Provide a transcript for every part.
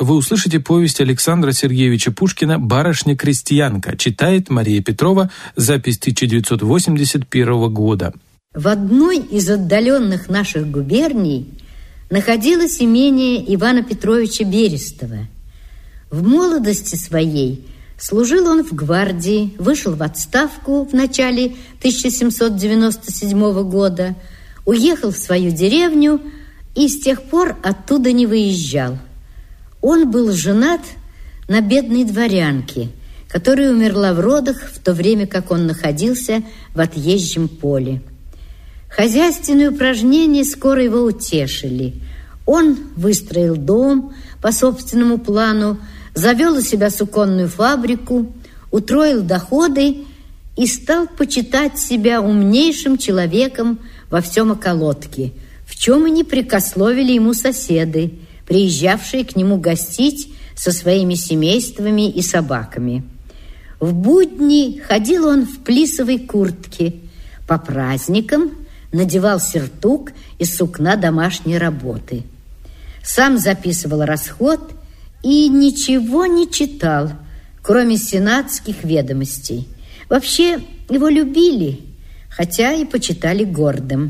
вы услышите повесть Александра Сергеевича Пушкина «Барышня-крестьянка». Читает Мария Петрова, запись 1981 года. В одной из отдаленных наших губерний находилось имение Ивана Петровича Берестова. В молодости своей служил он в гвардии, вышел в отставку в начале 1797 года, уехал в свою деревню и с тех пор оттуда не выезжал. Он был женат на бедной дворянке, которая умерла в родах в то время, как он находился в отъезжем поле. Хозяйственные упражнения скоро его утешили. Он выстроил дом по собственному плану, завел у себя суконную фабрику, утроил доходы и стал почитать себя умнейшим человеком во всем околотке, в чем и не прекословили ему соседи, приезжавшие к нему гостить со своими семействами и собаками. В будни ходил он в плисовой куртке, по праздникам надевал сюртук из сукна домашней работы. Сам записывал расход и ничего не читал, кроме сенатских ведомостей. Вообще его любили, хотя и почитали гордым.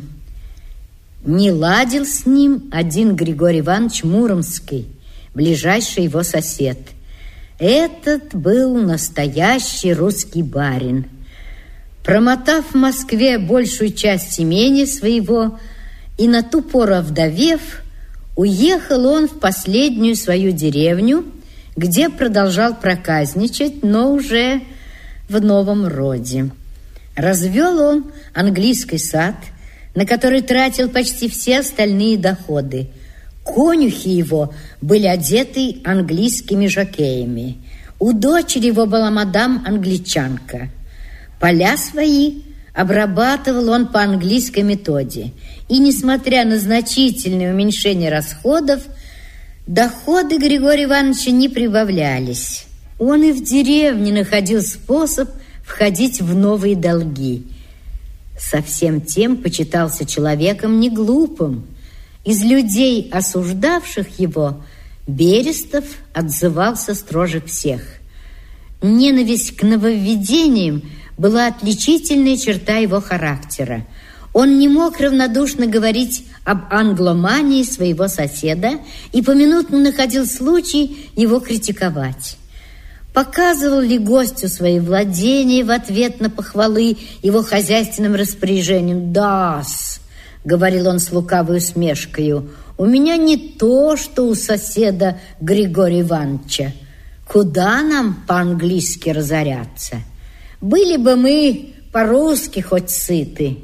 Не ладил с ним один Григорий Иванович Муромский, ближайший его сосед. Этот был настоящий русский барин. Промотав в Москве большую часть имения своего и на ту пору овдовев, уехал он в последнюю свою деревню, где продолжал проказничать, но уже в новом роде. Развел он английский сад, на который тратил почти все остальные доходы. Конюхи его были одеты английскими жокеями. У дочери его была мадам-англичанка. Поля свои обрабатывал он по английской методе. И, несмотря на значительное уменьшение расходов, доходы Григория Ивановича не прибавлялись. Он и в деревне находил способ входить в новые долги. Совсем тем почитался человеком не глупым. Из людей, осуждавших его, Берестов отзывался строже всех. Ненависть к нововведениям была отличительная черта его характера. Он не мог равнодушно говорить об англомании своего соседа и поминутно находил случай его критиковать. Показывал ли гостю свои владения в ответ на похвалы его хозяйственным распоряжением? «Да-с», — говорил он с лукавой усмешкою, — «у меня не то, что у соседа Григория Ивановича. Куда нам по-английски разоряться? Были бы мы по-русски хоть сыты».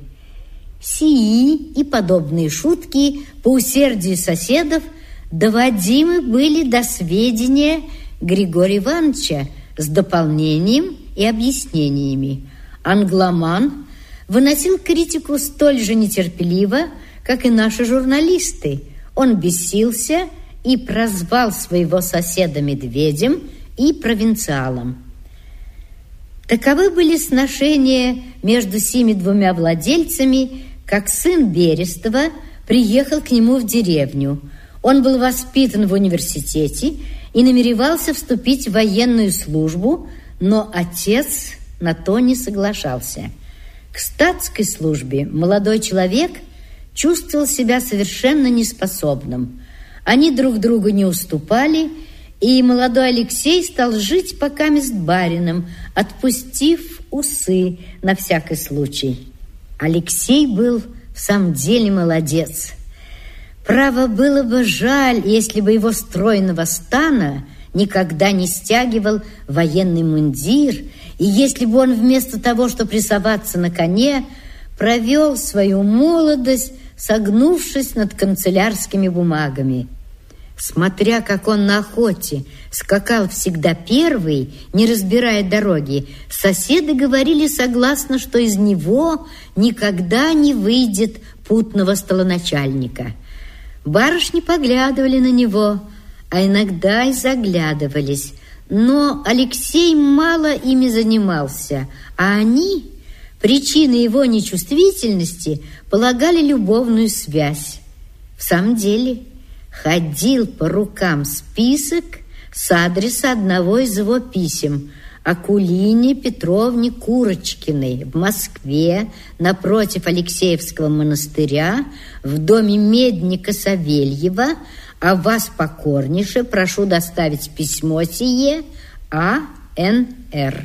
Сии и подобные шутки по усердию соседов доводимы были до сведения Григория Ивановича с дополнением и объяснениями. Англоман выносил критику столь же нетерпеливо, как и наши журналисты. Он бесился и прозвал своего соседа медведем и провинциалом. Таковы были сношения между сими двумя владельцами, как сын Берестова приехал к нему в деревню. Он был воспитан в университете и намеревался вступить в военную службу, но отец на то не соглашался. К статской службе молодой человек чувствовал себя совершенно неспособным. Они друг другу не уступали, и молодой Алексей стал жить покамест барином, отпустив усы на всякий случай. Алексей был в самом деле молодец. Право, было бы жаль, если бы его стройного стана никогда не стягивал военный мундир, и если бы он вместо того, чтобы рисоваться на коне, провел свою молодость, согнувшись над канцелярскими бумагами. Смотря как он на охоте скакал всегда первый, не разбирая дороги, соседи говорили согласно, что из него никогда не выйдет путного столоначальника. Барышни поглядывали на него, а иногда и заглядывались, но Алексей мало ими занимался, а они, причиной его нечувствительности, полагали любовную связь. В самом деле, ходил по рукам список с адреса одного из его писем Акулине Петровне Курочкиной в Москве напротив Алексеевского монастыря в доме медника Савельева, а вас покорнейше прошу доставить письмо сие А.Н.Р.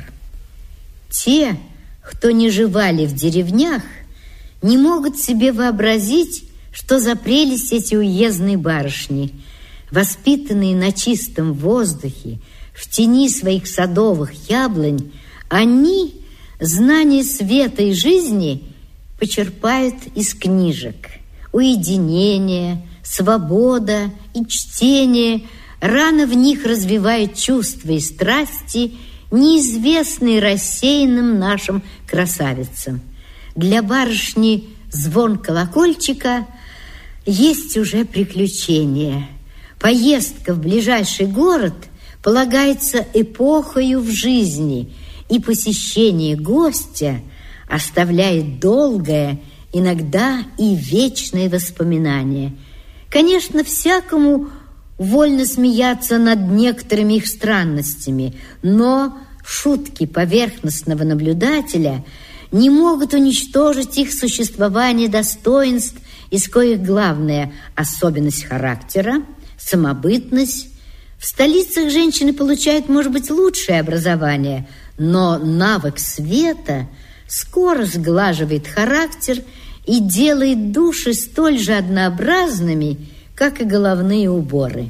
Те, кто не живали в деревнях, не могут себе вообразить, что за прелесть эти уездные барышни, воспитанные на чистом воздухе, в тени своих садовых яблонь, они знание света и жизни почерпают из книжек. Уединение, свобода и чтение рано в них развивают чувства и страсти, неизвестные рассеянным нашим красавицам. Для барышни звон колокольчика есть уже приключение. Поездка в ближайший город полагается эпохою в жизни, и посещение гостя оставляет долгое, иногда и вечное воспоминание. Конечно, всякому вольно смеяться над некоторыми их странностями, но шутки поверхностного наблюдателя не могут уничтожить их существование достоинств, из коих главная особенность характера, самобытность. В столицах женщины получают, может быть, лучшее образование, но навык света скоро сглаживает характер и делает души столь же однообразными, как и головные уборы.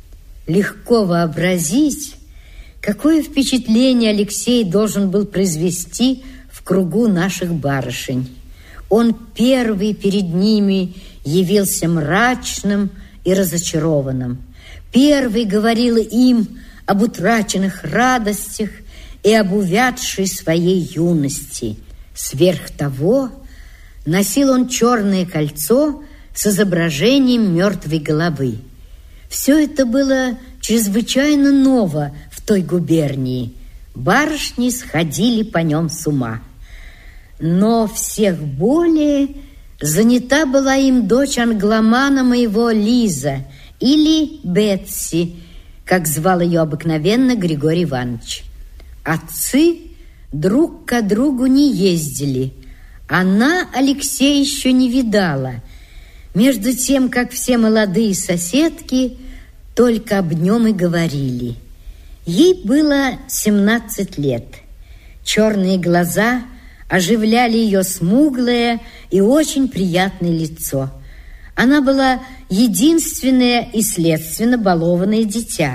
Легко вообразить, какое впечатление Алексей должен был произвести в кругу наших барышень. Он первый перед ними явился мрачным и разочарованным. Первый говорил им об утраченных радостях и об увядшей своей юности. Сверх того, носил он черное кольцо с изображением мертвой головы. Все это было чрезвычайно ново в той губернии. Барышни сходили по нем с ума. Но всех более занята была им дочь англомана моего Лиза, или Бетси, как звал ее обыкновенно Григорий Иванович. Отцы друг к другу не ездили. Она Алексея еще не видала, между тем, как все молодые соседки только об нем и говорили. Ей было 17 лет. Черные глаза оживляли ее смуглое и очень приятное лицо. Она была единственное и следственно балованное дитя.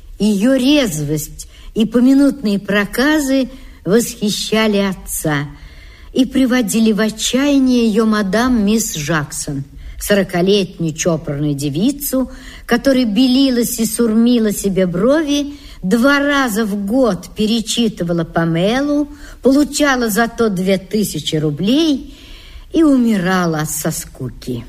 Ее резвость и поминутные проказы восхищали отца и приводили в отчаяние ее мадам мисс Жаксон, 40-летнюю чопорную девицу, которая белилась и сурмила себе брови, 2 раза в год перечитывала Памелу, получала зато 2000 рублей и умирала со скуки.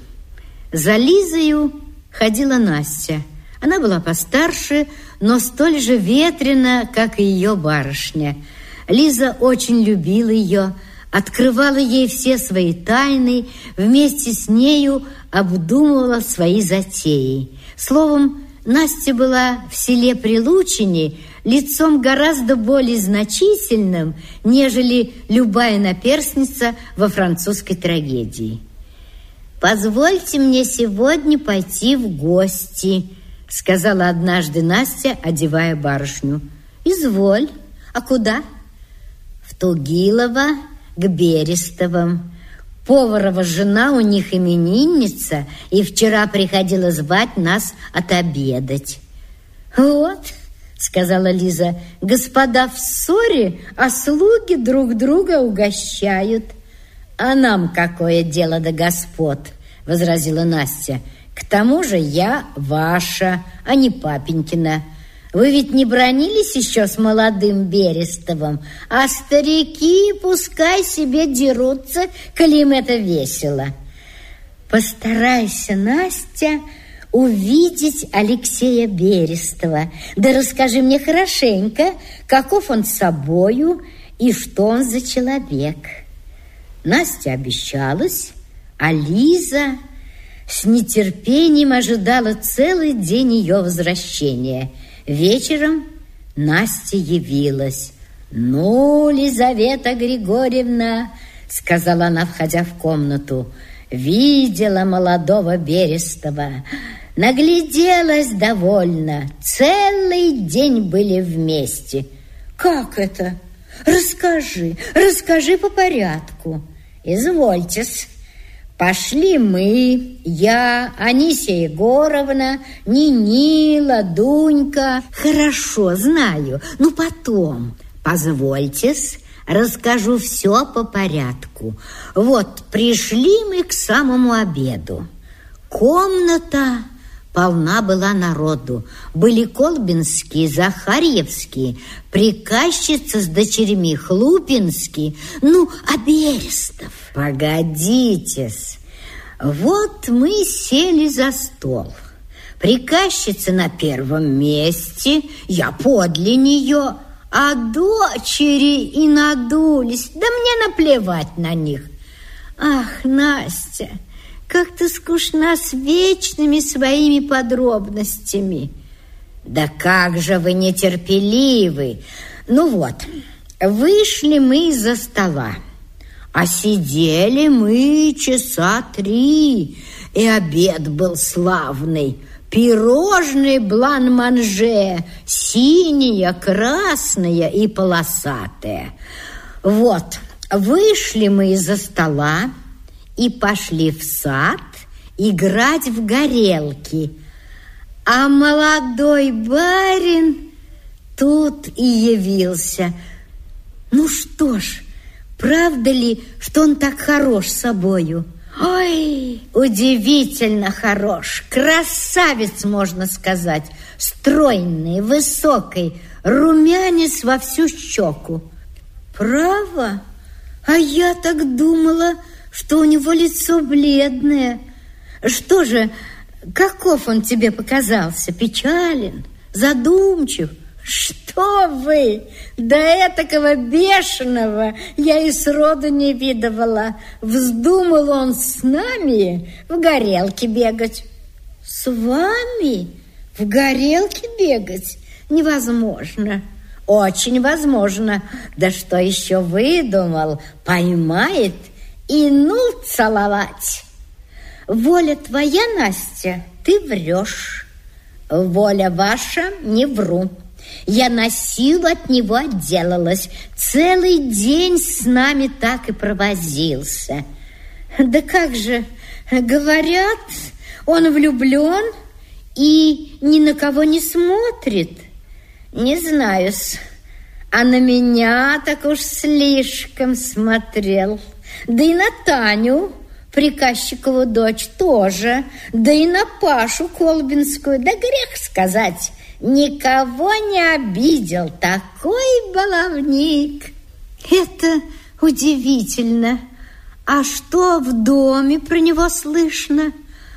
За Лизою ходила Настя. Она была постарше, но столь же ветрена, как и ее барышня. Лиза очень любила ее, открывала ей все свои тайны, вместе с нею обдумывала свои затеи. Словом, Настя была в селе Прилучине лицом гораздо более значительным, нежели любая наперсница во французской трагедии. «Позвольте мне сегодня пойти в гости», — сказала однажды Настя, одевая барышню. «Изволь. А куда?» «В Тугилово, к Берестовым. Поварова жена у них именинница, и вчера приходила звать нас отобедать». «Вот», — сказала Лиза, — «господа в ссоре, а слуги друг друга угощают». «А нам какое дело до господ?» — возразила Настя. «К тому же я ваша, а не папенькина. Вы ведь не бранились еще с молодым Берестовым, а старики пускай себе дерутся, коли им это весело». «Постарайся, Настя, увидеть Алексея Берестова. Да расскажи мне хорошенько, каков он собою и что он за человек». Настя обещалась, а Лиза с нетерпением ожидала целый день ее возвращения. Вечером Настя явилась. «Ну, Лизавета Григорьевна, — сказала она, входя в комнату, — видела молодого Берестова, нагляделась довольно, целый день были вместе». «Как это? Расскажи по порядку». «Извольте-с. Пошли мы, я, Анисия Егоровна, Нинила, Дунька». «Хорошо, знаю, но потом». «Позвольте-с, расскажу все по порядку. Вот, пришли мы к самому обеду. Комната полна была народу. Были колбинские, захарьевские, приказчица с дочерьми, хлупинские. Ну, а Берестов? Погодите-с. Вот мы сели за стол. Приказчица на первом месте, я подле нее, а дочери и надулись. Да мне наплевать на них. Ах, Настя, как ты скучна с вечными своими подробностями. Да как же вы нетерпеливы. Ну вот, вышли мы из-за стола, а сидели мы часа 3, и обед был славный. Пирожные блан-манже, синее, красное и полосатое. Вот, вышли мы из-за стола и пошли в сад играть в горелки. А молодой барин тут и явился. Ну что ж, правда ли, что он так хорош собою? Ой, удивительно хорош, красавец, можно сказать, стройный, высокий, румянец во всю щеку. Право? А я так думала, что у него лицо бледное. Что же, каков он тебе показался? Печален, задумчив? Что вы, до этакого бешеного я и сроду не видывала. Вздумал он с нами в горелки бегать. С вами в горелки бегать? Невозможно. Очень возможно. Да что еще выдумал? Поймает и ну целовать. Воля твоя, Настя, ты врешь. Воля ваша, не вру. Я на силу от него отделалась. Целый день с нами так и провозился. Да как же, говорят, он влюблен и ни на кого не смотрит. Не знаю-с, а на меня так уж слишком смотрел. Да и на Таню, приказчикову дочь, тоже. Да и на Пашу Колбинскую, да грех сказать, никого не обидел, такой баловник. Это удивительно. А что в доме про него слышно?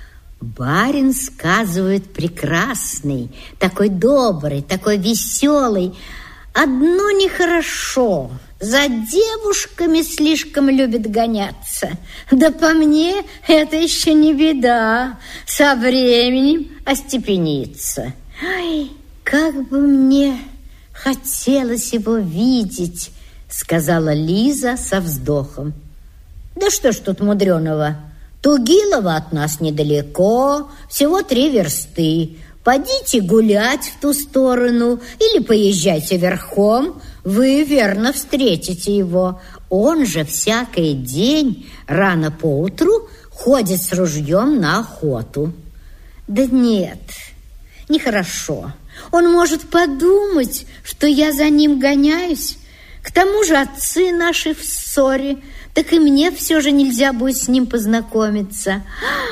Барин, сказывает, прекрасный, такой добрый, такой веселый. Одно нехорошо, за девушками слишком любит гоняться. Да по мне это еще не беда, со временем остепенится. «Ай, как бы мне хотелось его видеть», — сказала Лиза со вздохом. «Да что ж тут мудреного? Тугилово от нас недалеко, всего 3 версты. Подите гулять в ту сторону или поезжайте верхом, вы верно встретите его. Он же всякий день рано поутру ходит с ружьем на охоту». «Да нет, нехорошо. Он может подумать, что я за ним гоняюсь. К тому же отцы наши в ссоре, так и мне все же нельзя будет с ним познакомиться».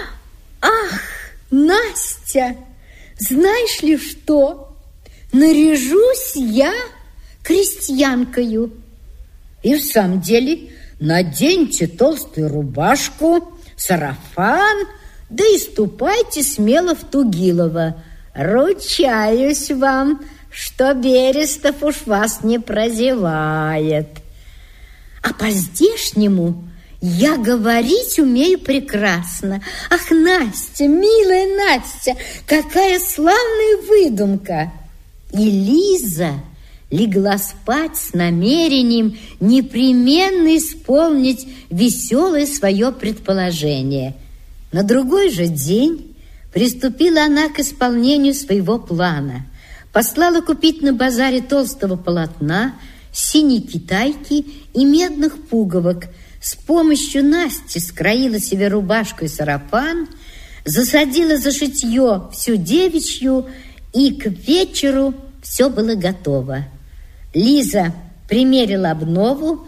«Ах, Настя, знаешь ли что? Наряжусь я крестьянкою». «И в самом деле, наденьте толстую рубашку, сарафан, да и ступайте смело в Тугилово. Ручаюсь вам, что Берестов уж вас не прозевает. А по-здешнему Я говорить умею прекрасно. Ах, Настя, милая Настя, какая славная выдумка!» И Лиза легла спать с намерением непременно исполнить веселое свое предположение. На другой же день приступила она к исполнению своего плана. Послала купить на базаре толстого полотна, синей китайки и медных пуговок. С помощью Насти скроила себе рубашку и сарафан, засадила за шитье всю девичью, и к вечеру все было готово. Лиза примерила обнову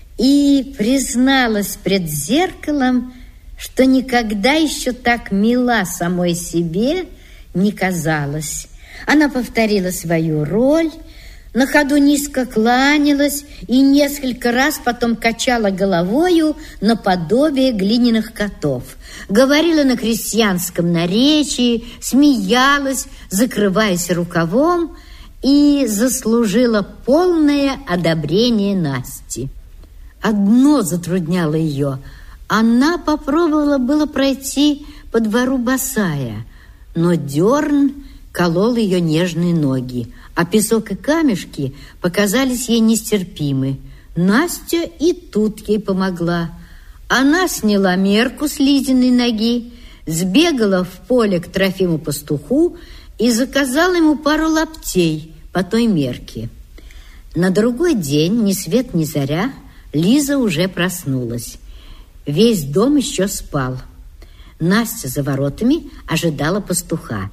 и призналась пред зеркалом, что никогда еще так мила самой себе не казалась. Она повторила свою роль, на ходу низко кланялась и несколько раз потом качала головою наподобие глиняных котов. Говорила на крестьянском наречии, смеялась, закрываясь рукавом, и заслужила полное одобрение Насти. Одно затрудняло ее. Она попробовала было пройти по двору босая, но дерн колол ее нежные ноги, а песок и камешки показались ей нестерпимы. Настя и тут ей помогла. Она сняла мерку с Лизиной ноги, сбегала в поле к Трофиму-пастуху и заказала ему пару лаптей по той мерке. На другой день, ни свет ни заря, Лиза уже проснулась. Весь дом еще спал. Настя за воротами ожидала пастуха.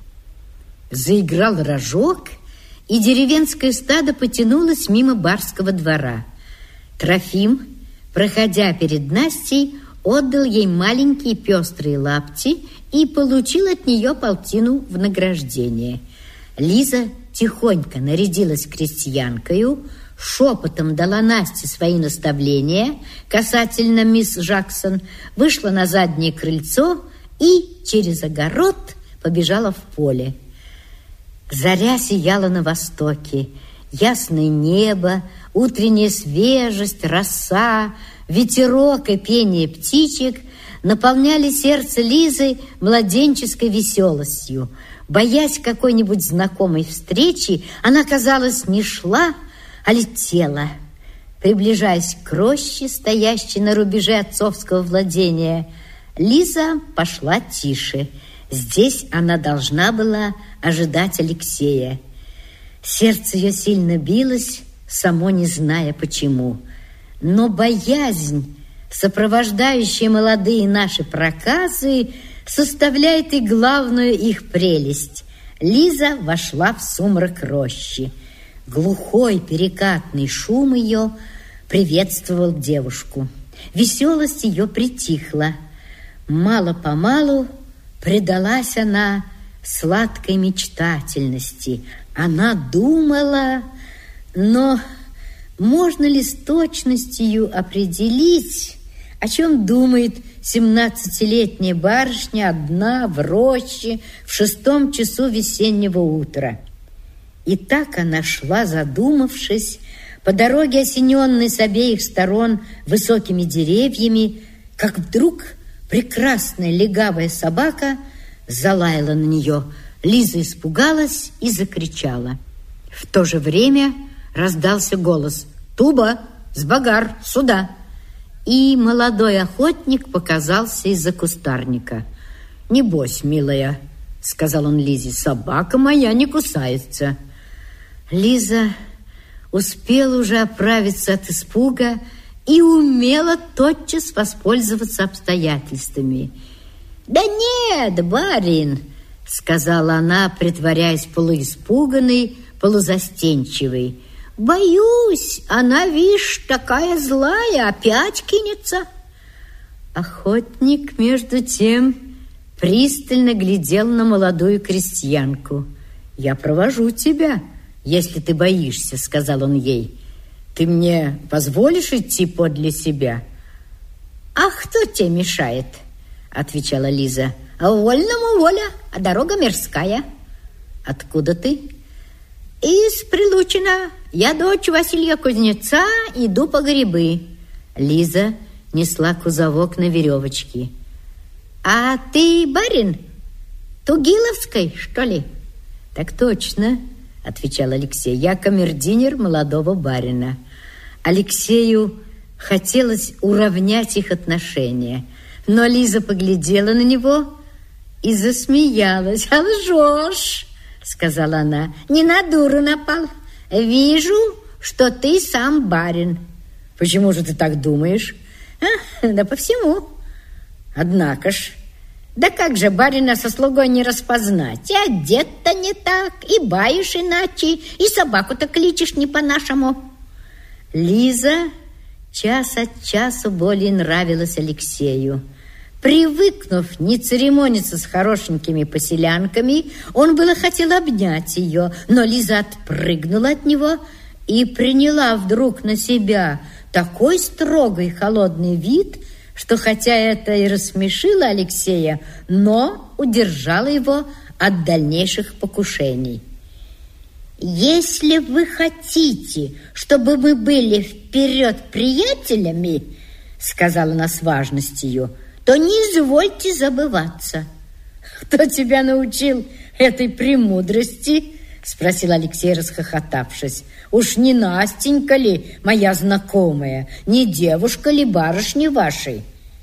Заиграл рожок, и деревенское стадо потянулось мимо барского двора. Трофим, проходя перед Настей, отдал ей маленькие пестрые лапти и получил от нее полтину в награждение. Лиза тихонько нарядилась крестьянкою, шепотом дала Насте свои наставления касательно мисс Жаксон, вышла на заднее крыльцо и через огород побежала в поле. Заря сияла на востоке, ясное небо, утренняя свежесть, роса, ветерок и пение птичек наполняли сердце Лизы младенческой веселостью. Боясь какой-нибудь знакомой встречи, она, казалось, не шла, а летела. Приближаясь к роще, стоящей на рубеже отцовского владения, Лиза пошла тише. Здесь она должна была ожидать Алексея. Сердце ее сильно билось, само не зная почему. Но боязнь, сопровождающая молодые наши проказы, составляет и главную их прелесть. Лиза вошла в сумрак рощи. Глухой перекатный шум ее приветствовал девушку. Веселость ее притихла. Мало-помалу предалась она сладкой мечтательности. Она думала, но можно ли с точностью определить, о чем думает 17-летняя барышня одна в роще в 6 часу весеннего утра? И так она шла, задумавшись, по дороге, осененной с обеих сторон высокими деревьями, как вдруг прекрасная легавая собака залаяла на нее. Лиза испугалась и закричала. В то же время раздался голос: «Туба, Сбагар, сюда!» И молодой охотник показался из-за кустарника. «Небось, милая», — сказал он Лизе, — «собака моя не кусается». Лиза успела уже оправиться от испуга и умела тотчас воспользоваться обстоятельствами. «Да нет, барин», — сказала она, притворяясь полуиспуганной, полузастенчивой. «Боюсь, она, вишь, такая злая, опять кинется». Охотник, между тем, пристально глядел на молодую крестьянку. «Я провожу тебя, если ты боишься», — сказал он ей. «Ты мне позволишь идти подле себя?» «А кто тебе мешает?» — отвечала Лиза. «Вольному воля, а дорога мирская». «Откуда ты?» «Из Прилучина. Я дочь Василия Кузнеца, иду по грибы». Лиза несла кузовок на веревочке. «А ты барин? Тугиловской, что ли?» «Так точно», — отвечал Алексей. «Я камердинер молодого барина». Алексею хотелось уравнять их отношения, но Лиза поглядела на него и засмеялась. «А лжешь», — сказала она, — «не на дуру напал. Вижу, что ты сам барин». «Почему же ты так думаешь?» «Да по всему. Однако ж, да как же барина со слугой не распознать? И одет-то не так, и баишь иначе, и собаку-то кличешь не по-нашему». Лиза час от часу более нравилась Алексею. Привыкнув не церемониться с хорошенькими поселянками, он было хотел обнять ее, но Лиза отпрыгнула от него и приняла вдруг на себя такой строгий холодный вид, что хотя это и рассмешило Алексея, но удержало его от дальнейших покушений. «Если вы хотите, чтобы мы были вперед приятелями, — сказала она с важностью, — то не извольте забываться». «Кто тебя научил этой премудрости?» — спросил Алексей, расхохотавшись. «Уж не Настенька ли, моя знакомая, не девушка ли барышни вашей?»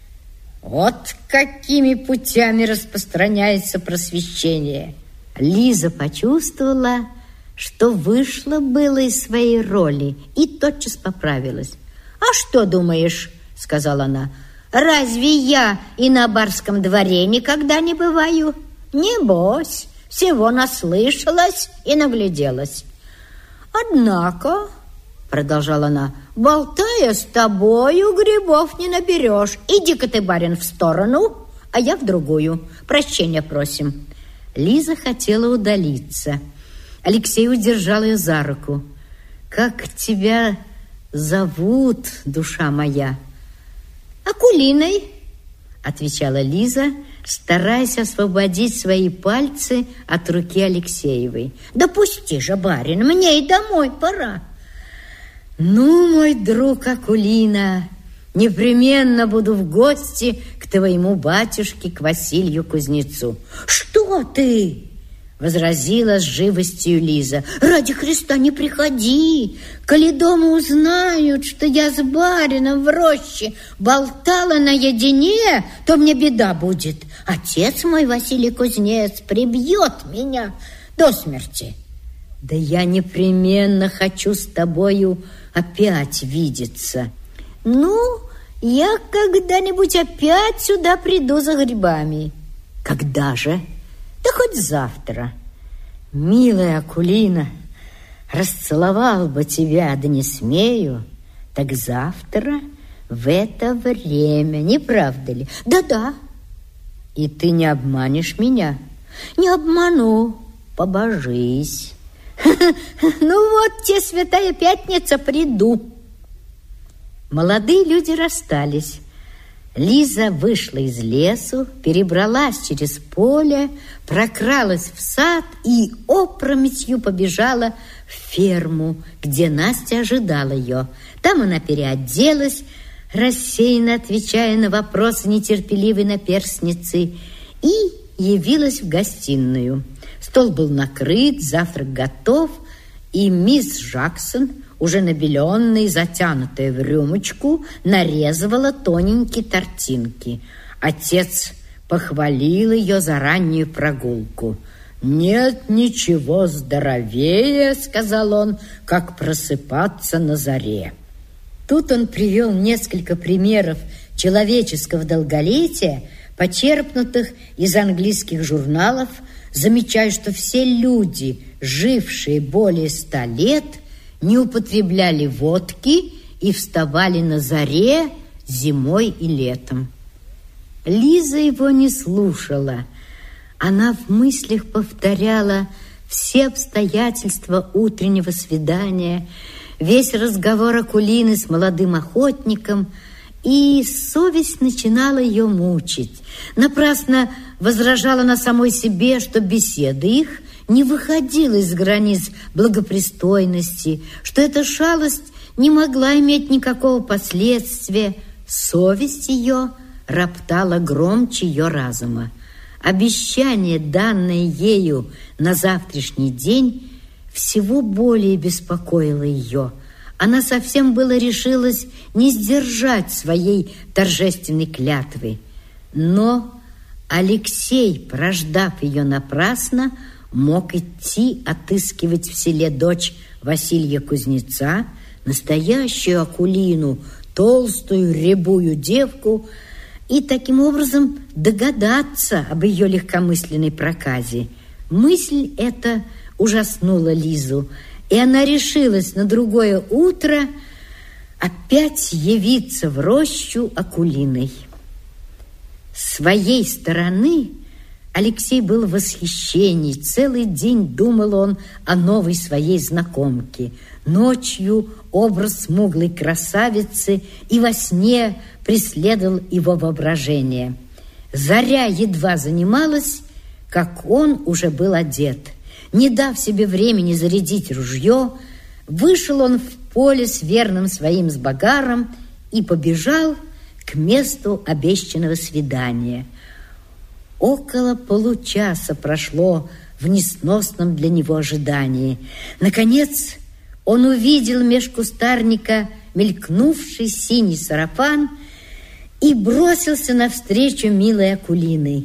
Вот какими путями распространяется просвещение. Лиза почувствовала, что вышла было из своей роли, и тотчас поправилась. «А что думаешь, — сказала она, — разве я и на барском дворе никогда не бываю? Небось, всего наслышалась и нагляделась. Однако, — продолжала она, — болтая с тобою, грибов не наберешь. Иди-ка ты, барин, в сторону, а я в другую. Прощения просим». Лиза хотела удалиться. Алексей удержал ее за руку. «Как тебя зовут, душа моя?» «Акулиной», — отвечала Лиза, стараясь освободить свои пальцы от руки Алексеевой. «Да пусти же, барин, мне и домой пора». «Ну, мой друг Акулина, непременно буду в гости к твоему батюшке, к Василию кузнецу». «Что ты?» — возразила с живостью Лиза. «Ради Христа не приходи. Коли дома узнают, что я с барином в роще болтала наедине, то мне беда будет. Отец мой, Василий кузнец, прибьет меня до смерти». «Да я непременно хочу с тобою опять видеться». «Ну, я когда-нибудь опять сюда приду за грибами». «Когда же?» «Да хоть завтра». «Милая Акулина, расцеловал бы тебя, да не смею. Так завтра в это время, не правда ли?» «Да-да». «И ты не обманешь меня?» «Не обману, побожись». «Ну вот те, Святая Пятница, приду». Молодые люди расстались. Лиза вышла из лесу, перебралась через поле, прокралась в сад и опрометью побежала в ферму, где Настя ожидала ее. Там она переоделась, рассеянно отвечая на вопросы нетерпеливой наперсницы, и явилась в гостиную. Стол был накрыт, завтрак готов, и мисс Жаксон, уже набеленная и затянутая в рюмочку, нарезывала тоненькие тортинки. Отец похвалил ее за раннюю прогулку. «Нет ничего здоровее, — сказал он, — как просыпаться на заре». Тут он привел несколько примеров человеческого долголетия, почерпнутых из английских журналов, замечая, что все люди, жившие более 100 лет, не употребляли водки и вставали на заре зимой и летом. Лиза его не слушала. Она в мыслях повторяла все обстоятельства утреннего свидания, весь разговор Акулины с молодым охотником, и совесть начинала ее мучить. Напрасно возражала она самой себе, что беседа их не выходила из границ благопристойности, что эта шалость не могла иметь никакого последствия. совесть ее роптала громче ее разума. Обещание, данное ею на завтрашний день, всего более беспокоило ее. Она совсем было решилась не сдержать своей торжественной клятвы. Но Алексей, прождав ее напрасно, мог идти отыскивать в селе дочь Василия Кузнеца, настоящую Акулину, толстую рябую девку, и таким образом догадаться об ее легкомысленной проказе. Мысль эта ужаснула Лизу, и она решилась на другое утро опять явиться в рощу Акулиной. С своей стороны Алексей был в восхищении. Целый день думал он о новой своей знакомке. Ночью образ смуглой красавицы и во сне преследовал его воображение. Заря едва занималась, как он уже был одет. Не дав себе времени зарядить ружье, вышел он в поле с верным своим сбогаром и побежал к месту обещанного свидания. Около получаса прошло в несносном для него ожидании. Наконец он увидел меж кустарника мелькнувший синий сарафан и бросился навстречу милой Акулины.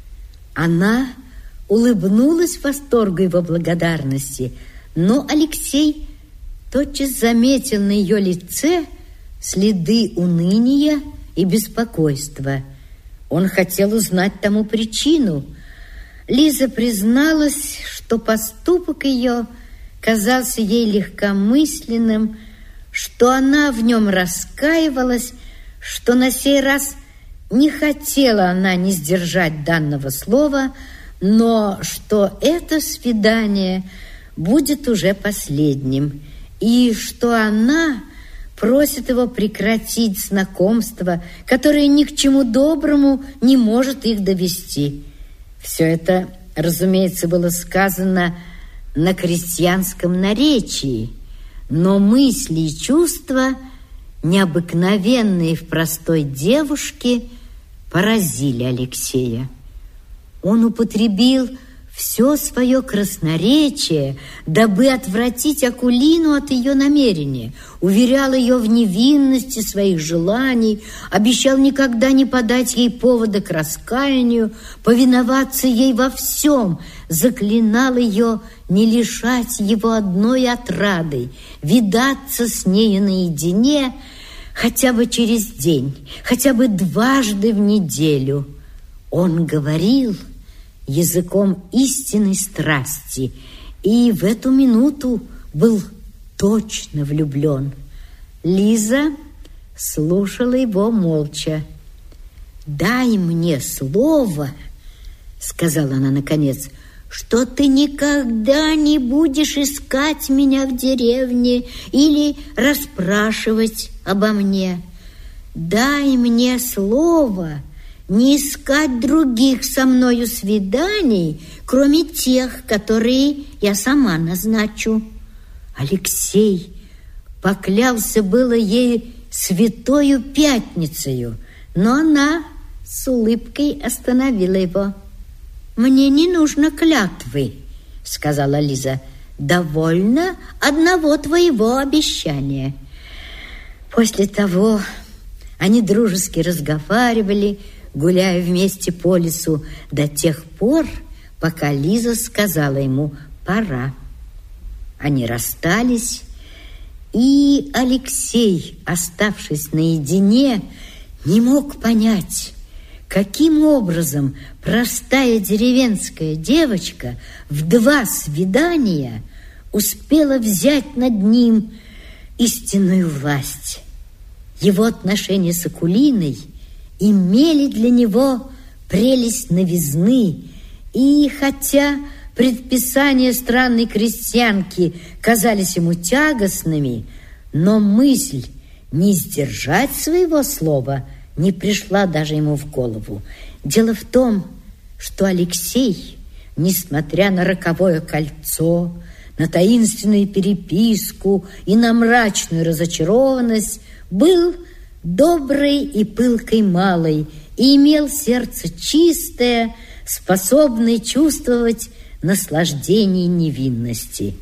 Она улыбнулась восторгу его благодарности, но Алексей тотчас заметил на ее лице следы уныния и беспокойства. Он хотел узнать тому причину. Лиза призналась, что поступок ее казался ей легкомысленным, что она в нем раскаивалась, что на сей раз не хотела она не сдержать данного слова, но что это свидание будет уже последним, и что она просит его прекратить знакомство, которое ни к чему доброму не может их довести. Все это, разумеется, было сказано на крестьянском наречии, но мысли и чувства, необыкновенные в простой девушке, поразили Алексея. Он употребил все свое красноречие, дабы отвратить Акулину от ее намерения, уверял ее в невинности своих желаний, обещал никогда не подать ей повода к раскаянию, повиноваться ей во всем, заклинал ее не лишать его одной отрады, видаться с нею наедине хотя бы через день, хотя бы дважды в неделю. Он говорил языком истинной страсти и в эту минуту был точно влюблен. Лиза слушала его молча. «Дай мне слово, — сказала она наконец, — что ты никогда не будешь искать меня в деревне или расспрашивать обо мне. Дай мне слово не искать других со мною свиданий, кроме тех, которые я сама назначу». Алексей поклялся было ей святою пятницею, но она с улыбкой остановила его. «Мне не нужно клятвы, — сказала Лиза, — довольно одного твоего обещания». После того они дружески разговаривали, гуляя вместе по лесу до тех пор, пока Лиза сказала ему «пора». Они расстались, и Алексей, оставшись наедине, не мог понять, каким образом простая деревенская девочка в 2 свидания успела взять над ним истинную власть. Его отношения с Акулиной имели для него прелесть новизны, и хотя предписания странной крестьянки казались ему тягостными, но мысль не сдержать своего слова не пришла даже ему в голову. Дело в том, что Алексей, несмотря на роковое кольцо, на таинственную переписку и на мрачную разочарованность, был доброй и пылкой малой, и имел сердце чистое, способное чувствовать наслаждение невинности.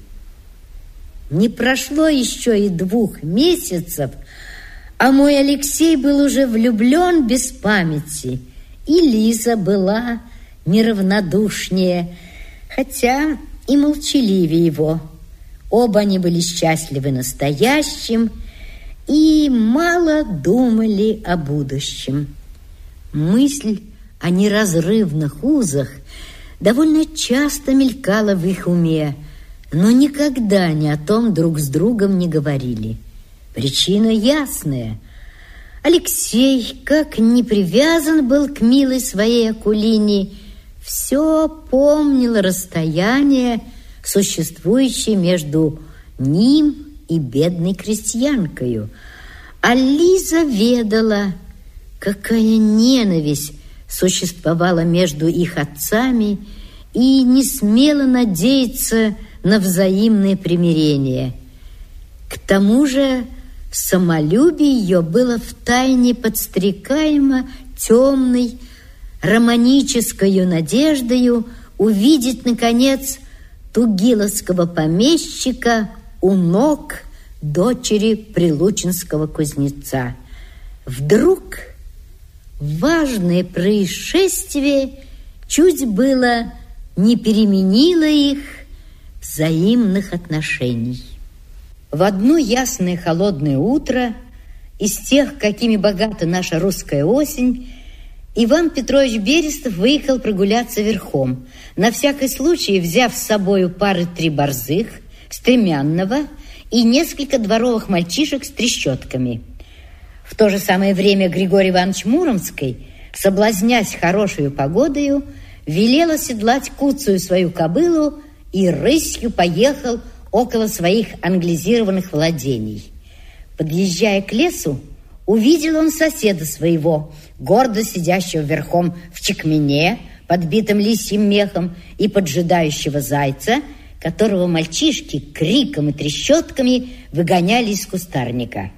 Не прошло еще и 2 месяцев, а мой Алексей был уже влюблен без памяти, и Лиза была неравнодушнее, хотя и молчаливее его. Оба они были счастливы настоящим и мало думали о будущем. Мысль о неразрывных узах довольно часто мелькала в их уме, но никогда ни о том друг с другом не говорили. Причина ясная. Алексей, как не привязан был к милой своей Акулине, все помнил расстояние, существующее между ним и бедной крестьянкою. А Лиза ведала, какая ненависть существовала между их отцами, и не смела надеяться на взаимное примирение. К тому же самолюбие ее было втайне подстрекаемо темной, романическою надеждою увидеть, наконец, тугиловского помещика у ног дочери прилучинского кузнеца. Вдруг важное происшествие чуть было не переменило их взаимных отношений. В одно ясное холодное утро, из тех, какими богата наша русская осень, Иван Петрович Берестов выехал прогуляться верхом, на всякий случай взяв с собою 2-3 борзых, стремянного и несколько дворовых мальчишек с трещотками. В то же самое время Григорий Иванович Муромский, соблазнясь хорошей погодою, велел оседлать куцую свою кобылу и рысью поехал около своих англизированных владений. Подъезжая к лесу, увидел он соседа своего, гордо сидящего верхом в чекмене, подбитым лисьим мехом, и поджидающего зайца, которого мальчишки криком и трещотками выгоняли из кустарника.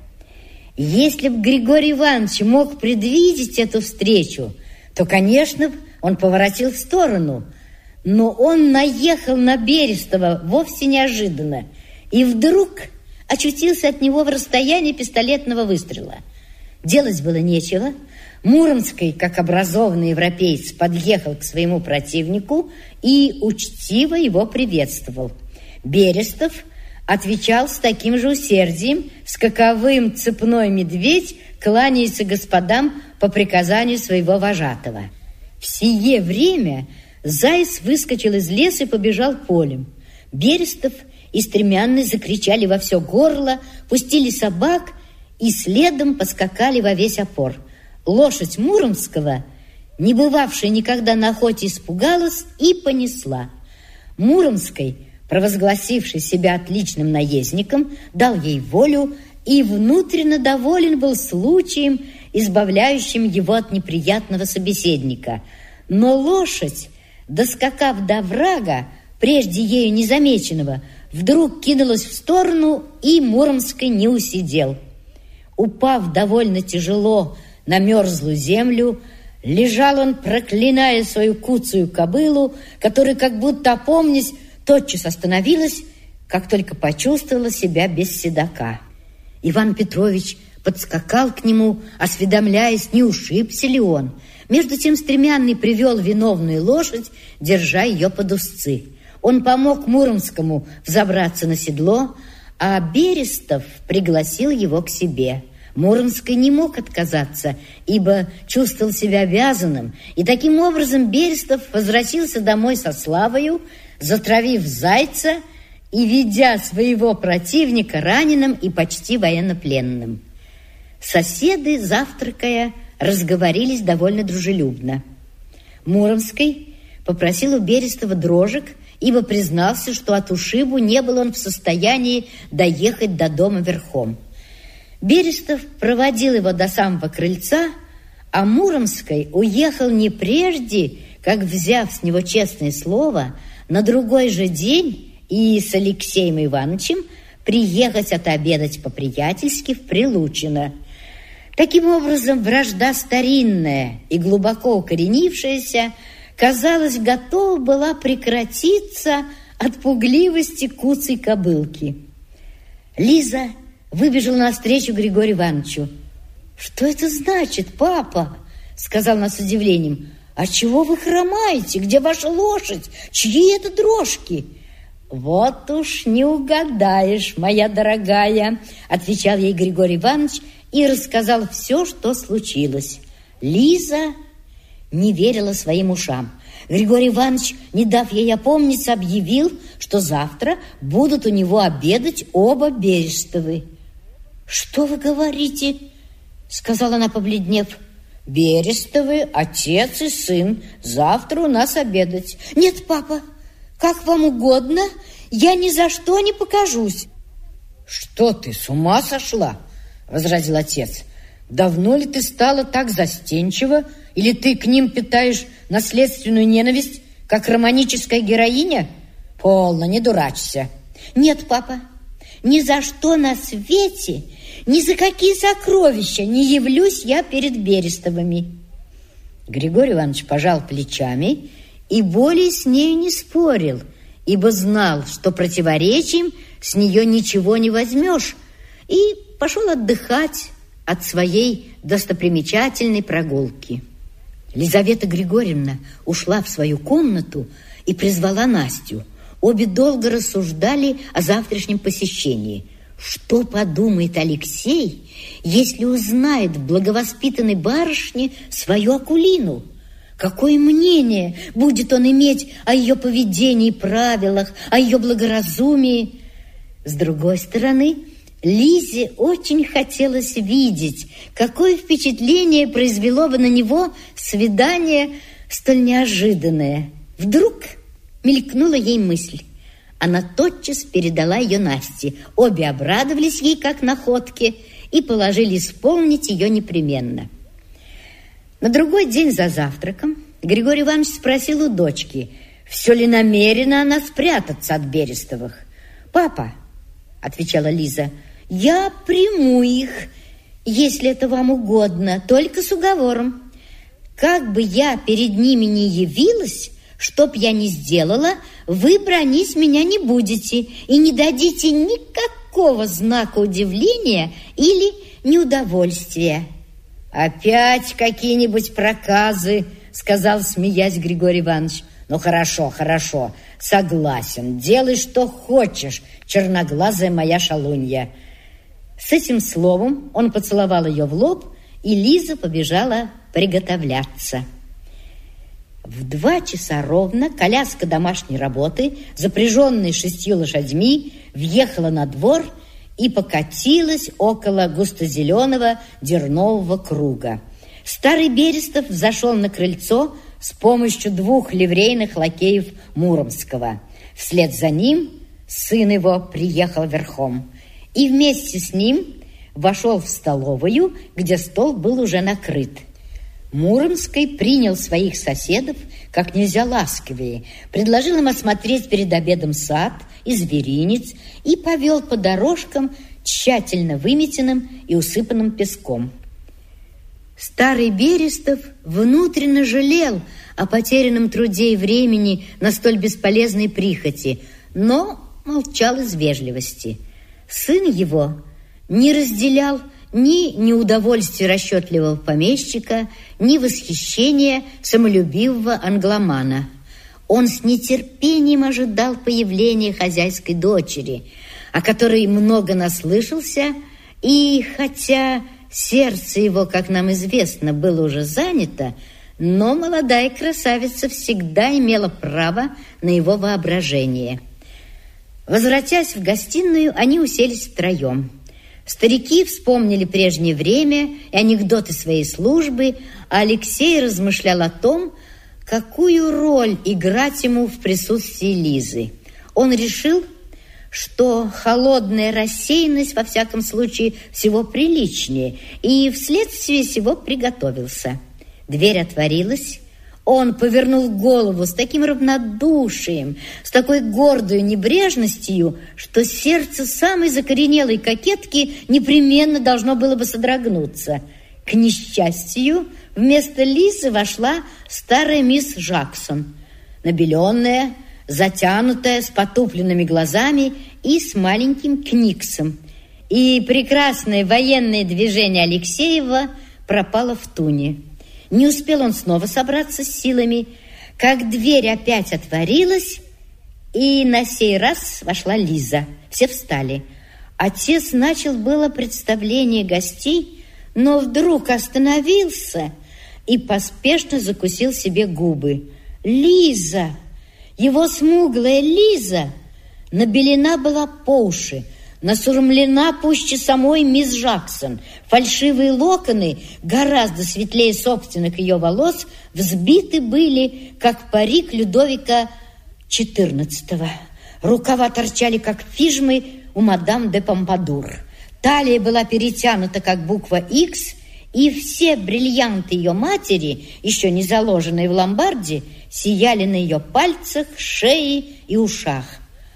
Если б Григорий Иванович мог предвидеть эту встречу, то, конечно, он поворотил в сторону, но он наехал на Берестова вовсе неожиданно и вдруг очутился от него в расстоянии пистолетного выстрела. Делать было нечего. Муромский, как образованный европеец, подъехал к своему противнику и учтиво его приветствовал. Берестов отвечал с таким же усердием, с каковым цепной медведь кланяется господам по приказанию своего вожатого. В сие время заяц выскочил из леса и побежал полем. Берестов и стремянный закричали во все горло, пустили собак и следом поскакали во весь опор. Лошадь Муромского, не бывавшая никогда на охоте, испугалась и понесла. Муромский, провозгласивший себя отличным наездником, дал ей волю и внутренно доволен был случаем, избавляющим его от неприятного собеседника. Но лошадь, доскакав до оврага, прежде ею незамеченного, вдруг кинулась в сторону, и Муромский не усидел. Упав довольно тяжело на мерзлую землю, лежал он, проклиная свою куцую кобылу, которая, как будто опомнясь, тотчас остановилась, как только почувствовала себя без седока. Иван Петрович подскакал к нему, осведомляясь, не ушибся ли он. Между тем стремянный привел виновную лошадь, держа ее под узцы. Он помог Муромскому взобраться на седло, а Берестов пригласил его к себе. Муромский не мог отказаться, ибо чувствовал себя обязанным, и таким образом Берестов возвратился домой со славою, затравив зайца и ведя своего противника раненым и почти военнопленным. Соседи, завтракая, разговорились довольно дружелюбно. Муромский попросил у Берестова дрожек, ибо признался, что от ушибу не был он в состоянии доехать до дома верхом. Берестов проводил его до самого крыльца, а Муромский уехал не прежде, как, взяв с него честное слово, на другой же день и с Алексеем Ивановичем приехать отобедать по-приятельски в Прилучино. Таким образом, вражда старинная и глубоко укоренившаяся, казалось, готова была прекратиться от пугливости куцей кобылки. Лиза выбежала навстречу Григорию Ивановичу. «Что это значит, папа?» — сказал она с удивлением. «А чего вы хромаете? Где ваша лошадь? Чьи это дрожки?» «Вот уж не угадаешь, моя дорогая», — отвечал ей Григорий Иванович и рассказал все, что случилось. Лиза не верила своим ушам. Григорий Иванович, не дав ей опомниться, объявил, что завтра будут у него обедать оба Берестовы. «Что вы говорите?» — сказала она, побледнев. «Берестовы, отец и сын, завтра у нас обедать». «Нет, папа, как вам угодно, я ни за что не покажусь». «Что ты, с ума сошла?» — возразил отец. «Давно ли ты стала так застенчива, или ты к ним питаешь наследственную ненависть, как романическая героиня? Полно, не дурачься». «Нет, папа, ни за что на свете, ни за какие сокровища не явлюсь я перед Берестовыми». Григорий Иванович пожал плечами и более с нею не спорил, ибо знал, что противоречием с нее ничего не возьмешь, и пошел отдыхать от своей достопримечательной прогулки. Лизавета Григорьевна ушла в свою комнату и призвала Настю. Обе долго рассуждали о завтрашнем посещении. Что подумает Алексей, если узнает в благовоспитанной барышне свою Акулину? Какое мнение будет он иметь о ее поведении и правилах, о ее благоразумии? С другой стороны, Лизе очень хотелось видеть, какое впечатление произвело бы на него свидание столь неожиданное. Вдруг мелькнула ей мысль. Она тотчас передала ее Насте. Обе обрадовались ей, как находке, и положили исполнить ее непременно. На другой день за завтраком Григорий Иванович спросил у дочки, все ли намерена она спрятаться от Берестовых. «Папа», — отвечала Лиза, — «я приму их, если это вам угодно, только с уговором. Как бы я перед ними ни явилась, чтоб я ни сделала, вы бранить меня не будете и не дадите никакого знака удивления или неудовольствия». «Опять какие-нибудь проказы», — сказал, смеясь, Григорий Иванович. «Ну, хорошо, хорошо, согласен, делай, что хочешь, черноглазая моя шалунья». С этим словом он поцеловал ее в лоб, и Лиза побежала приготовляться. В 2 часа ровно коляска домашней работы, запряженная 6 лошадьми, въехала на двор и покатилась около густозеленого дернового круга. Старый Берестов взошел на крыльцо с помощью 2 ливрейных лакеев Муромского. Вслед за ним сын его приехал верхом. И вместе с ним вошел в столовую, где стол был уже накрыт. Муромский принял своих соседов как нельзя ласковее, предложил им осмотреть перед обедом сад и зверинец и повел по дорожкам, тщательно выметенным и усыпанным песком. Старый Берестов внутренне жалел о потерянном труде и времени на столь бесполезной прихоти, но молчал из вежливости. Сын его не разделял ни неудовольствия расчетливого помещика, ни восхищения самолюбивого англомана. Он с нетерпением ожидал появления хозяйской дочери, о которой много наслышался, и хотя сердце его, как нам известно, было уже занято, но молодая красавица всегда имела право на его воображение. Возвратясь в гостиную, они уселись втроем. Старики вспомнили прежнее время и анекдоты своей службы, а Алексей размышлял о том, какую роль играть ему в присутствии Лизы. Он решил, что холодная рассеянность, во всяком случае, всего приличнее, и вследствие сего приготовился. Дверь отворилась. Он повернул голову с таким равнодушием, с такой гордой небрежностью, что сердце самой закоренелой кокетки непременно должно было бы содрогнуться. К несчастью, вместо Лизы вошла старая мисс Жаксон, набеленная, затянутая, с потупленными глазами и с маленьким книксом. И прекрасное военное движение Алексеева пропало в туне. Не успел он снова собраться с силами, как дверь опять отворилась, и на сей раз вошла Лиза. Все встали. Отец начал было представление гостей, но вдруг остановился и поспешно закусил себе губы. Лиза, его смуглая Лиза, набелена была по уши, насурмлена пуще самой мисс Жаксон. Фальшивые локоны, гораздо светлее собственных ее волос, взбиты были, как парик Людовика XIV. Рукава торчали, как фижмы у мадам де Помпадур. Талия была перетянута, как буква «Х», и все бриллианты ее матери, еще не заложенные в ломбарде, сияли на ее пальцах, шее и ушах.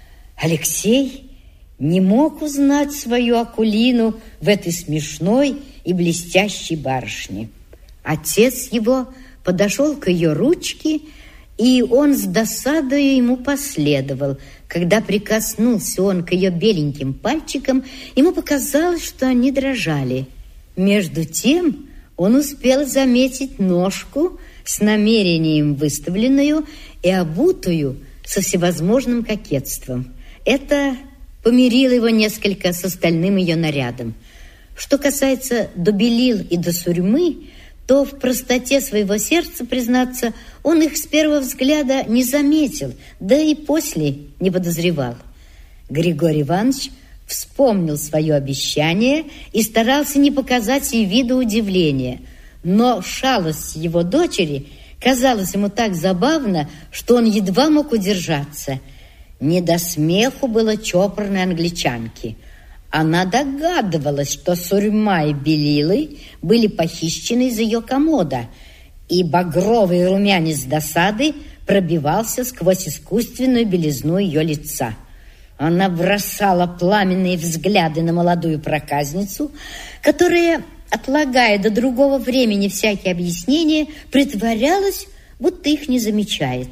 Алексей не мог узнать свою Акулину в этой смешной и блестящей барышне. Отец его подошел к ее ручке, и он с досадою ему последовал. Когда прикоснулся он к ее беленьким пальчикам, ему показалось, что они дрожали. Между тем он успел заметить ножку с намерением выставленную и обутую со всевозможным кокетством. Это помирило его несколько с остальным ее нарядом. Что касается до белил и до сурьмы, то в простоте своего сердца, признаться, он их с первого взгляда не заметил, да и после не подозревал. Григорий Иванович вспомнил свое обещание и старался не показать ей вида удивления, но шалость его дочери казалась ему так забавна, что он едва мог удержаться. Не до смеху было чопорной англичанке. Она догадывалась, что сурьма и белилы были похищены из ее комода, и багровый румянец досады пробивался сквозь искусственную белизну ее лица. Она бросала пламенные взгляды на молодую проказницу, которая, отлагая до другого времени всякие объяснения, притворялась, будто их не замечает.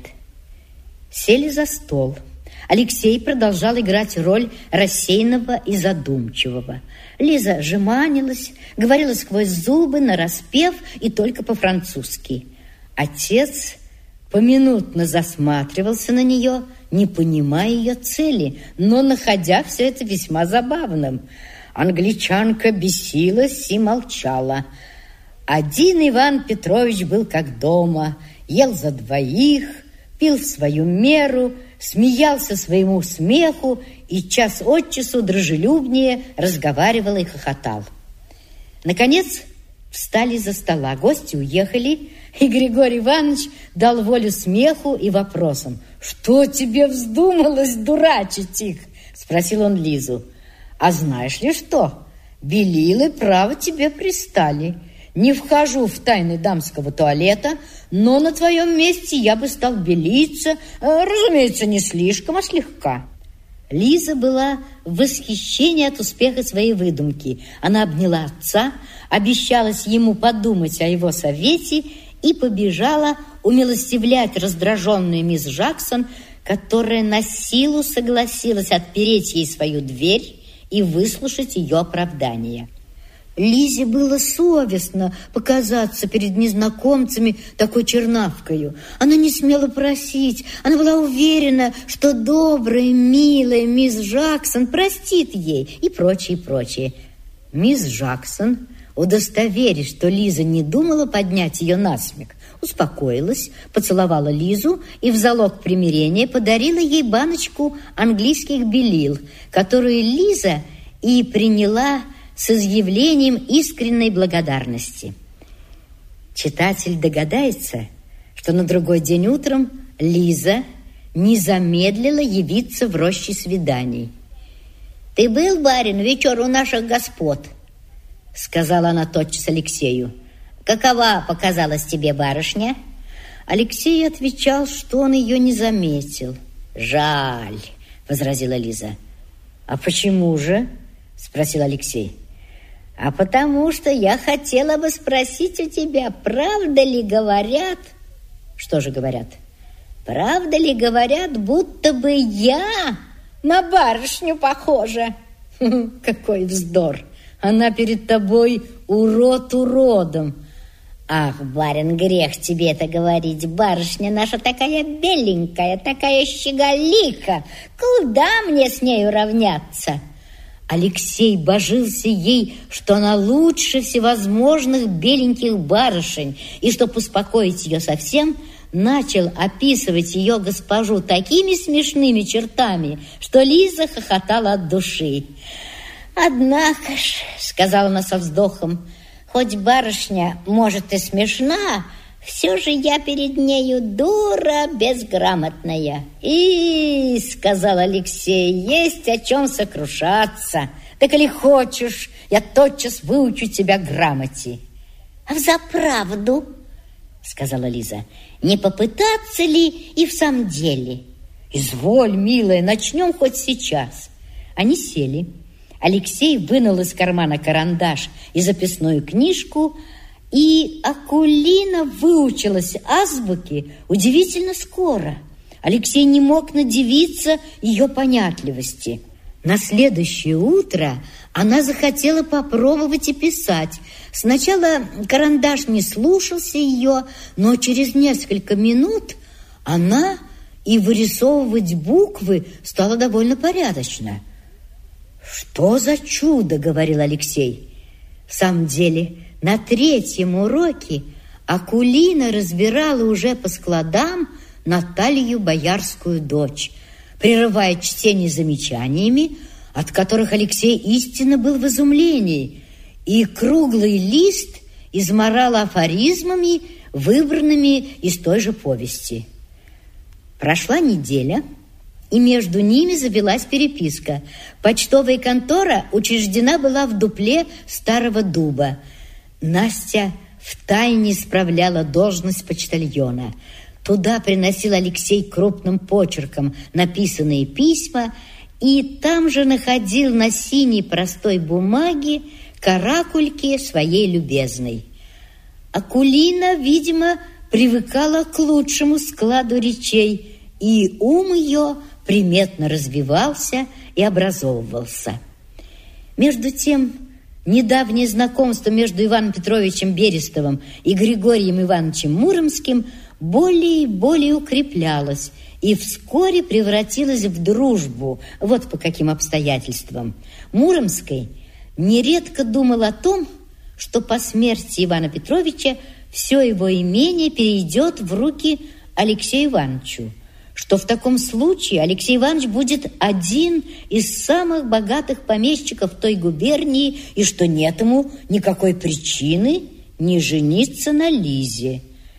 Сели за стол. Алексей продолжал играть роль рассеянного и задумчивого. Лиза жеманилась, говорила сквозь зубы, нараспев и только по-французски. Отец поминутно засматривался на нее, не понимая ее цели, но находя все это весьма забавным. Англичанка бесилась и молчала. Один Иван Петрович был как дома, ел за двоих, пил в свою меру, смеялся своему смеху и час от часу дружелюбнее разговаривал и хохотал. Наконец встали за стола, гости уехали, и Григорий Иванович дал волю смеху и вопросам. «Что тебе вздумалось дурачить их?» – спросил он Лизу. «А знаешь ли что? Белилы, право, тебе пристали. Не вхожу в тайны дамского туалета, но на твоем месте я бы стал белиться, разумеется, не слишком, а слегка». Лиза была в восхищении от успеха своей выдумки. Она обняла отца, обещалась ему подумать о его совете и побежала умилостивлять раздраженную мисс Жаксон, которая на силу согласилась отпереть ей свою дверь и выслушать ее оправдание. Лизе было совестно показаться перед незнакомцами такой чернавкою. Она не смела просить. Она была уверена, что добрая, милая мисс Жаксон простит ей и прочее, прочее. Мисс Жаксон, удостоверясь, что Лиза не думала поднять ее насмех, успокоилась, поцеловала Лизу и в залог примирения подарила ей баночку английских белил, которую Лиза и приняла с изъявлением искренней благодарности. Читатель догадается, что на другой день утром Лиза не замедлила явиться в роще свиданий. «Ты был, барин, вечер у наших господ?» — сказала она тотчас Алексею. «Какова показалась тебе барышня?» Алексей отвечал, что он ее не заметил. «Жаль», — возразила Лиза. «А почему же?» — спросил Алексей. А потому что я хотела бы спросить у тебя, правда ли говорят... Что же говорят? Правда ли говорят, будто бы я на барышню похожа? Какой вздор! Она перед тобой урод уродом. Ах, барин, грех тебе это говорить. Барышня наша такая беленькая, такая щеголиха. Куда мне с нею равняться? Алексей божился ей, что она лучше всевозможных беленьких барышень, и, чтобы успокоить ее совсем, начал описывать ее госпожу такими смешными чертами, что Лиза хохотала от души. «Однако ж, — сказала она со вздохом, — хоть барышня, может, и смешна, все же я перед нею дура безграмотная». «И, — сказал Алексей, — есть о чем сокрушаться. Так или хочешь, я тотчас выучу тебя грамоте». «А взаправду, — сказала Лиза, — не попытаться ли и в самом деле?» «Изволь, милая, начнем хоть сейчас». Они сели. Алексей вынул из кармана карандаш и записную книжку, и Акулина выучилась азбуке удивительно скоро. Алексей не мог надивиться ее понятливости. На следующее утро она захотела попробовать и писать. Сначала карандаш не слушался ее, но через несколько минут она и вырисовывать буквы стала довольно порядочно. «Что за чудо!» — говорил Алексей. В самом деле, на третьем уроке Акулина разбирала уже по складам Наталью Боярскую дочь, прерывая чтение замечаниями, от которых Алексей истинно был в изумлении, и круглый лист измарал афоризмами, выбранными из той же повести. Прошла неделя, и между ними завелась переписка. Почтовая контора учреждена была в дупле старого дуба. Настя втайне справляла должность почтальона. Туда приносил Алексей крупным почерком написанные письма, и там же находил на синей простой бумаге каракульки своей любезной. Акулина, видимо, привыкала к лучшему складу речей, и ум ее приметно развивался и образовывался. Между тем, недавнее знакомство между Иваном Петровичем Берестовым и Григорием Ивановичем Муромским более и более укреплялось и вскоре превратилось в дружбу. Вот по каким обстоятельствам. Муромский нередко думал о том, что по смерти Ивана Петровича все его имение перейдет в руки Алексею Ивановичу, что в таком случае Алексей Иванович будет один из самых богатых помещиков той губернии, и что нет ему никакой причины не жениться на Лизе.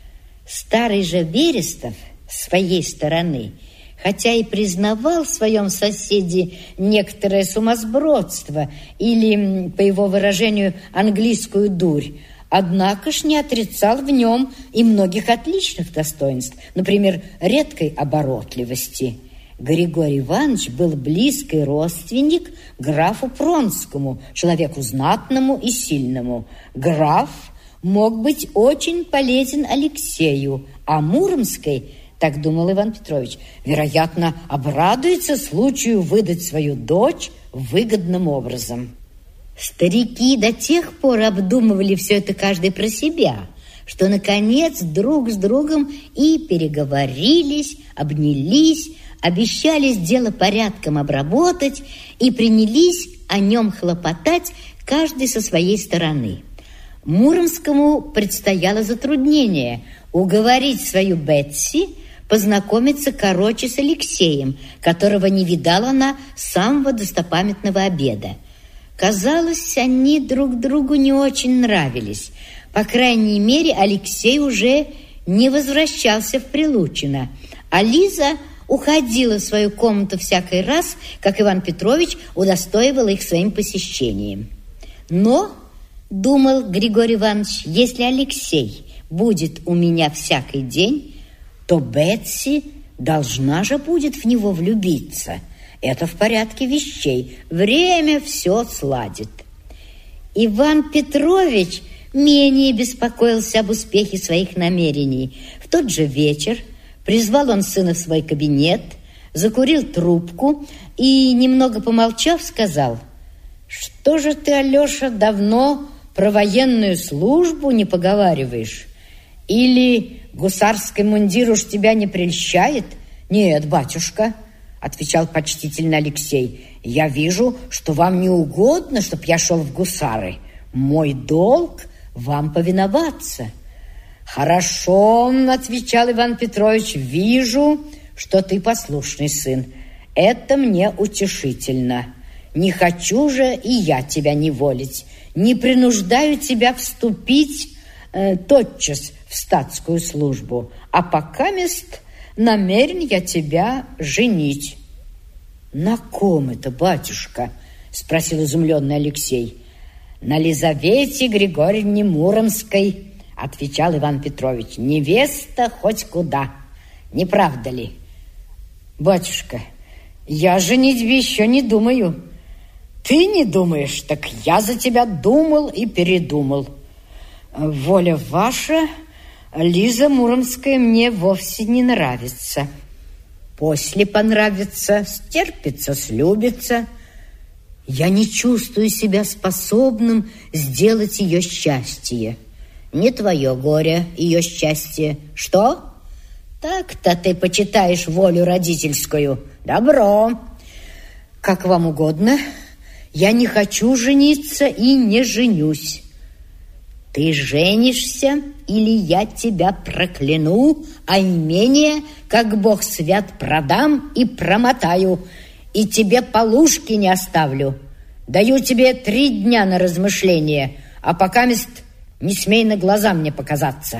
Старый же Берестов с своей стороны, хотя и признавал в своем соседе некоторое сумасбродство или, по его выражению, английскую дурь, однако ж не отрицал в нем и многих отличных достоинств, например, редкой оборотливости. Григорий Иванович был близкий родственник графу Пронскому, человеку знатному и сильному. Граф мог быть очень полезен Алексею, а Муромской, так думал Иван Петрович, вероятно, обрадуется случаю выдать свою дочь выгодным образом. Старики до тех пор обдумывали все это каждый про себя, что, наконец, друг с другом и переговорились, обнялись, обещались дело порядком обработать и принялись о нем хлопотать каждый со своей стороны. Муромскому предстояло затруднение уговорить свою Бетси познакомиться короче с Алексеем, которого не видала она с самого достопамятного обеда. Казалось, они друг другу не очень нравились. По крайней мере, Алексей уже не возвращался в Прилучино, а Лиза уходила в свою комнату всякий раз, как Иван Петрович удостоивал их своим посещением. Но, думал Григорий Иванович, если Алексей будет у меня всякий день, то Бетси должна же будет в него влюбиться. Это в порядке вещей. Время все сладит. Иван Петрович менее беспокоился об успехе своих намерений. В тот же вечер призвал он сына в свой кабинет, закурил трубку и, немного помолчав, сказал: «Что же ты, Алеша, давно про военную службу не поговариваешь? Или гусарский мундир уж тебя не прельщает?» «Нет, батюшка», — отвечал почтительно Алексей, «я вижу, что вам не угодно, чтоб я шел в гусары. Мой долг вам повиноваться». «Хорошо», — отвечал Иван Петрович, «вижу, что ты послушный сын. Это мне утешительно. Не хочу же и я тебя неволить. Не принуждаю тебя вступить тотчас в статскую службу, а покамест намерен я тебя женить». «На ком это, батюшка?» — спросил изумленный Алексей. «На Лизавете Григорьевне Муромской», — отвечал Иван Петрович. «Невеста хоть куда. Не правда ли?» «Батюшка, я о женитьбе еще не думаю». «Ты не думаешь? Так я за тебя думал и передумал. Воля ваша, Лиза Муромская мне вовсе не нравится. После понравится, стерпится, слюбится. Я не чувствую себя способным сделать ее счастье. Не твое горе, ее счастье. Что? Так-то ты почитаешь волю родительскую. Добро. Как вам угодно. Я не хочу жениться и не женюсь. Ты женишься, или я тебя прокляну, а имение, как Бог свят, продам и промотаю, и тебе полушки не оставлю. Даю тебе 3 дня на размышление, а покамест не смей на глаза мне показаться».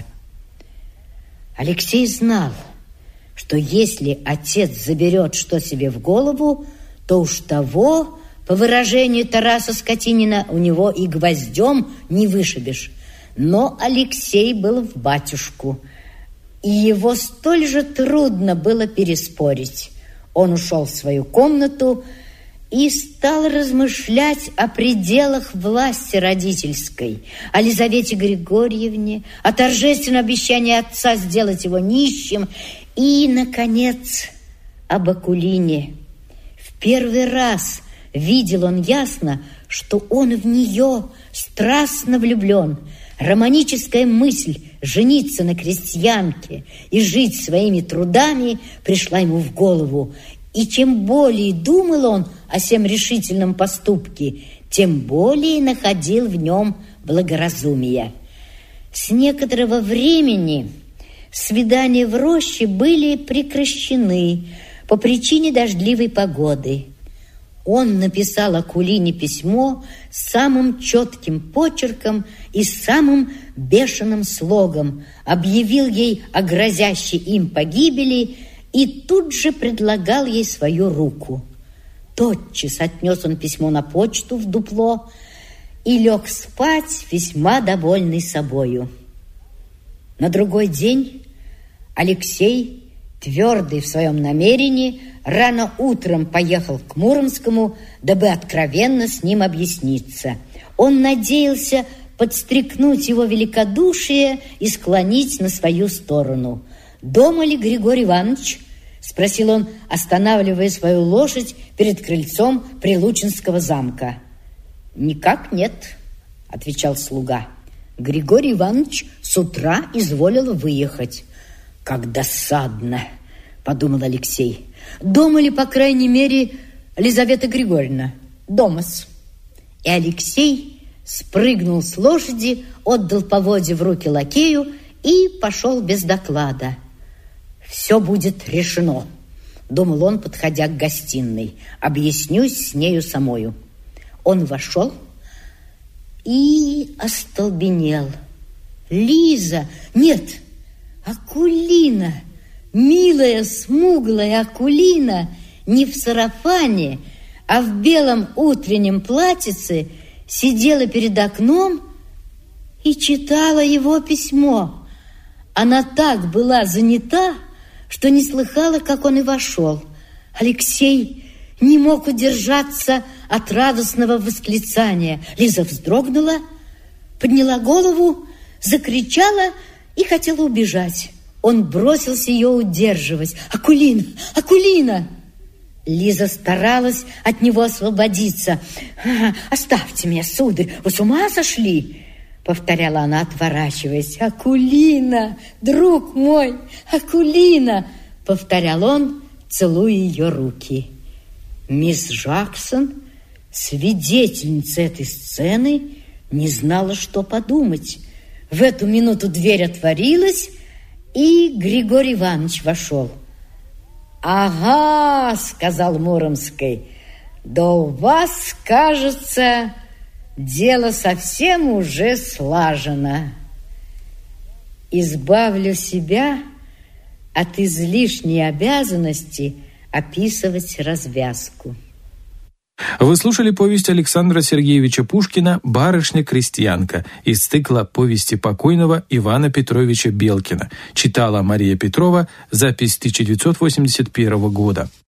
Алексей знал, что если отец заберет что себе в голову, то уж того, по выражению Тараса Скотинина, у него и гвоздем не вышибешь. Но Алексей был в батюшку, и его столь же трудно было переспорить. Он ушел в свою комнату и стал размышлять о пределах власти родительской, о Лизавете Григорьевне, о торжественном обещании отца сделать его нищим и, наконец, об Акулине. В первый раз видел он ясно, что он в нее страстно влюблен. Романическая мысль жениться на крестьянке и жить своими трудами пришла ему в голову. И чем более думал он о сем решительном поступке, тем более находил в нем благоразумие. С некоторого времени свидания в роще были прекращены по причине дождливой погоды. Он написал Акулине письмо с самым четким почерком и самым бешеным слогом, объявил ей о грозящей им погибели и тут же предлагал ей свою руку. Тотчас отнес он письмо на почту в дупло и лег спать, весьма довольный собою. На другой день Алексей, твердый в своем намерении, рано утром поехал к Муромскому, дабы откровенно с ним объясниться. Он надеялся подстрекнуть его великодушие и склонить на свою сторону. «Дома ли Григорий Иванович?» — спросил он, останавливая свою лошадь перед крыльцом Прилучинского замка. «Никак нет», — отвечал слуга. «Григорий Иванович с утра изволил выехать». «Как досадно!» — подумал Алексей. «Дома ли, по крайней мере, Лизавета Григорьевна?» «Дома-с». И Алексей спрыгнул с лошади, отдал поводья в руки лакею и пошел без доклада. «Все будет решено», — думал он, подходя к гостиной. «Объяснюсь с нею самою». Он вошел и остолбенел. Лиза! Нет, Акулина! Милая, смуглая Акулина не в сарафане, а в белом утреннем платьице сидела перед окном и читала его письмо. Она так была занята, что не слыхала, как он и вошел. Алексей не мог удержаться от радостного восклицания. Лиза вздрогнула, подняла голову, закричала и хотела убежать. Он бросился ее удерживать. «Акулина! Акулина!» Лиза старалась от него освободиться. «Оставьте меня, сударь, вы с ума сошли?» Повторяла она, отворачиваясь. «Акулина, друг мой, Акулина!» Повторял он, целуя ее руки. Мисс Жаксон, свидетельница этой сцены, не знала, что подумать. В эту минуту дверь отворилась, и Григорий Иванович вошел. «Ага», — сказал Муромский, — «да у вас, кажется, дело совсем уже слажено. Избавлю себя от излишней обязанности описывать развязку». Вы слушали повесть Александра Сергеевича Пушкина «Барышня-крестьянка» из цикла повести покойного Ивана Петровича Белкина. Читала Мария Петрова, запись 1981 года.